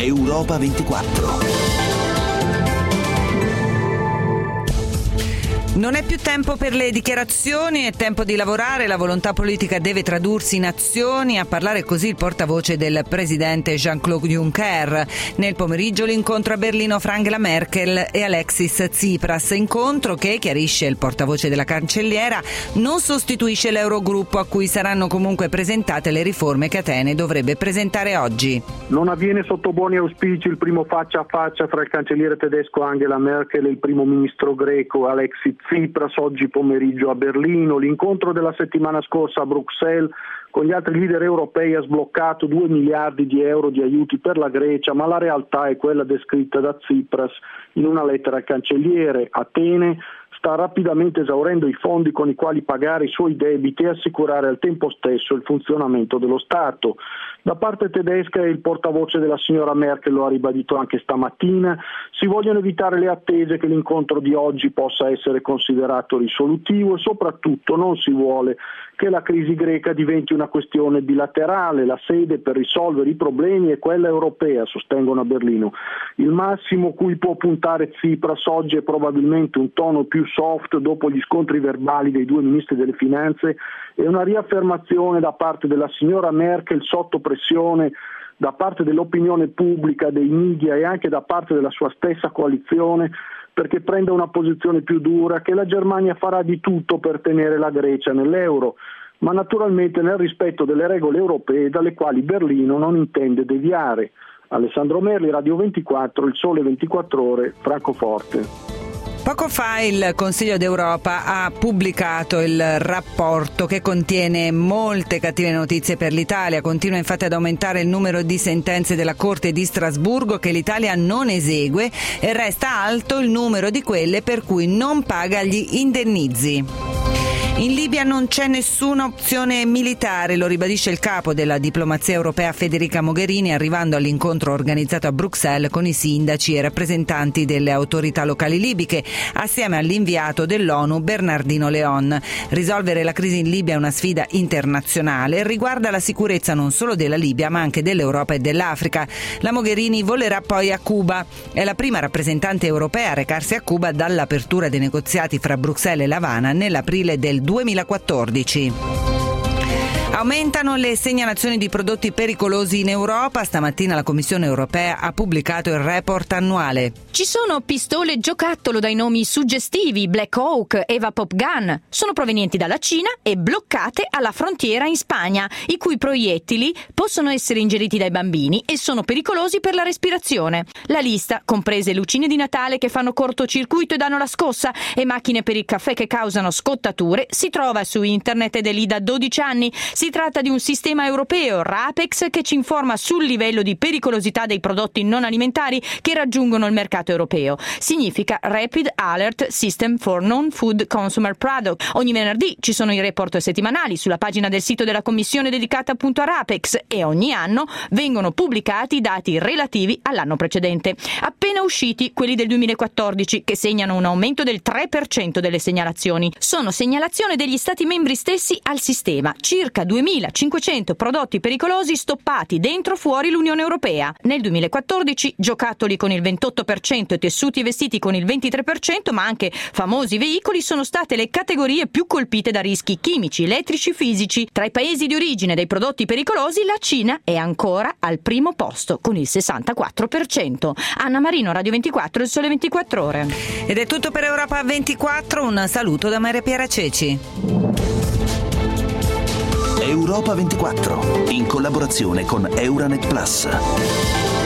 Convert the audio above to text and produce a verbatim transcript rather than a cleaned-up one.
Europa ventiquattro. Non è più tempo per le dichiarazioni, è tempo di lavorare, la volontà politica deve tradursi in azioni, a parlare così il portavoce del presidente Jean-Claude Juncker. Nel pomeriggio l'incontro a Berlino fra Angela Merkel e Alexis Tsipras, incontro che, chiarisce il portavoce della cancelliera, non sostituisce l'Eurogruppo a cui saranno comunque presentate le riforme che Atene dovrebbe presentare oggi. Non avviene sotto buoni auspici il primo faccia a faccia fra il cancelliere tedesco Angela Merkel e il primo ministro greco Alexis Tsipras oggi pomeriggio a Berlino. L'incontro della settimana scorsa a Bruxelles con gli altri leader europei ha sbloccato due miliardi di euro di aiuti per la Grecia, ma la realtà è quella descritta da Tsipras in una lettera al cancelliere. Atene sta rapidamente esaurendo i fondi con i quali pagare i suoi debiti e assicurare al tempo stesso il funzionamento dello Stato. Da parte tedesca, il portavoce della signora Merkel lo ha ribadito anche stamattina, si vogliono evitare le attese che l'incontro di oggi possa essere considerato risolutivo e soprattutto non si vuole che la crisi greca diventi una questione bilaterale. La sede per risolvere i problemi è quella europea, sostengono a Berlino. Il massimo cui può puntare Tsipras oggi è probabilmente un tono più soft dopo gli scontri verbali dei due ministri delle finanze e una riaffermazione da parte della signora Merkel sotto pressione da parte dell'opinione pubblica, dei media e anche da parte della sua stessa coalizione perché prenda una posizione più dura, che la Germania farà di tutto per tenere la Grecia nell'euro, ma naturalmente nel rispetto delle regole europee dalle quali Berlino non intende deviare. Alessandro Merli, Radio ventiquattro, Il Sole ventiquattro Ore, Francoforte. Poco fa il Consiglio d'Europa ha pubblicato il rapporto che contiene molte cattive notizie per l'Italia. Continua infatti ad aumentare il numero di sentenze della Corte di Strasburgo che l'Italia non esegue e resta alto il numero di quelle per cui non paga gli indennizi. In Libia non c'è nessuna opzione militare, lo ribadisce il capo della diplomazia europea Federica Mogherini arrivando all'incontro organizzato a Bruxelles con i sindaci e rappresentanti delle autorità locali libiche assieme all'inviato dell'ONU Bernardino Leon. Risolvere la crisi in Libia è una sfida internazionale e riguarda la sicurezza non solo della Libia ma anche dell'Europa e dell'Africa. La Mogherini volerà poi a Cuba. È la prima rappresentante europea a recarsi a Cuba dall'apertura dei negoziati fra Bruxelles e L'Avana nell'aprile del duemilaquattordici. Aumentano le segnalazioni di prodotti pericolosi in Europa. Stamattina la Commissione europea ha pubblicato il report annuale. Ci sono pistole giocattolo dai nomi suggestivi Black Hawk e Evapop Gun. Sono provenienti dalla Cina e bloccate alla frontiera in Spagna, i cui proiettili possono essere ingeriti dai bambini e sono pericolosi per la respirazione. La lista, comprese lucine di Natale che fanno cortocircuito e danno la scossa e macchine per il caffè che causano scottature, si trova su internet ed è lì da dodici anni. Si tratta di un sistema europeo, RAPEX, che ci informa sul livello di pericolosità dei prodotti non alimentari che raggiungono il mercato europeo. Significa Rapid Alert System for Non-Food Consumer Product. Ogni venerdì ci sono i report settimanali sulla pagina del sito della Commissione dedicata appunto a RAPEX e ogni anno vengono pubblicati i dati relativi all'anno precedente. Appena usciti quelli del duemilaquattordici, che segnano un aumento del tre per cento delle segnalazioni. Sono segnalazioni degli Stati membri stessi al sistema. Circa duemilacinquecento prodotti pericolosi stoppati dentro o fuori l'Unione Europea. Nel duemilaquattordici giocattoli con il ventotto per cento e tessuti e vestiti con il ventitré per cento, ma anche famosi veicoli sono state le categorie più colpite da rischi chimici, elettrici, fisici. Tra i paesi di origine dei prodotti pericolosi la Cina è ancora al primo posto con il sessantaquattro per cento. Anna Marino, Radio ventiquattro, Il Sole ventiquattro Ore. Ed è tutto per Europa ventiquattro, un saluto da Maria Piera Ceci. Europa ventiquattro, in collaborazione con Euranet Plus.